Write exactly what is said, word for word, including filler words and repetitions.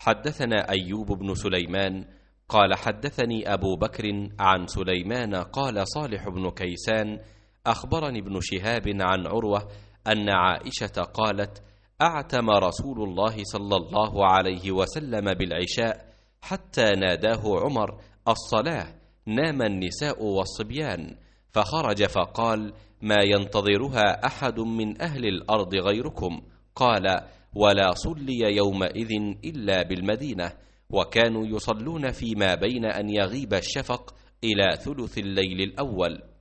حدثنا أيوب بن سليمان قال حدثني أبو بكر عن سليمان قال صالح بن كيسان أخبرني ابن شهاب عن عروة أن عائشة قالت أعتم رسول الله صلى الله عليه وسلم بالعشاء حتى ناداه عمر الصلاة، نام النساء والصبيان، فخرج فقال ما ينتظرها أحد من أهل الأرض غيركم. قال ولا صلي يومئذ إلا بالمدينة، وكانوا يصلون فيما بين أن يغيب الشفق إلى ثلث الليل الأول.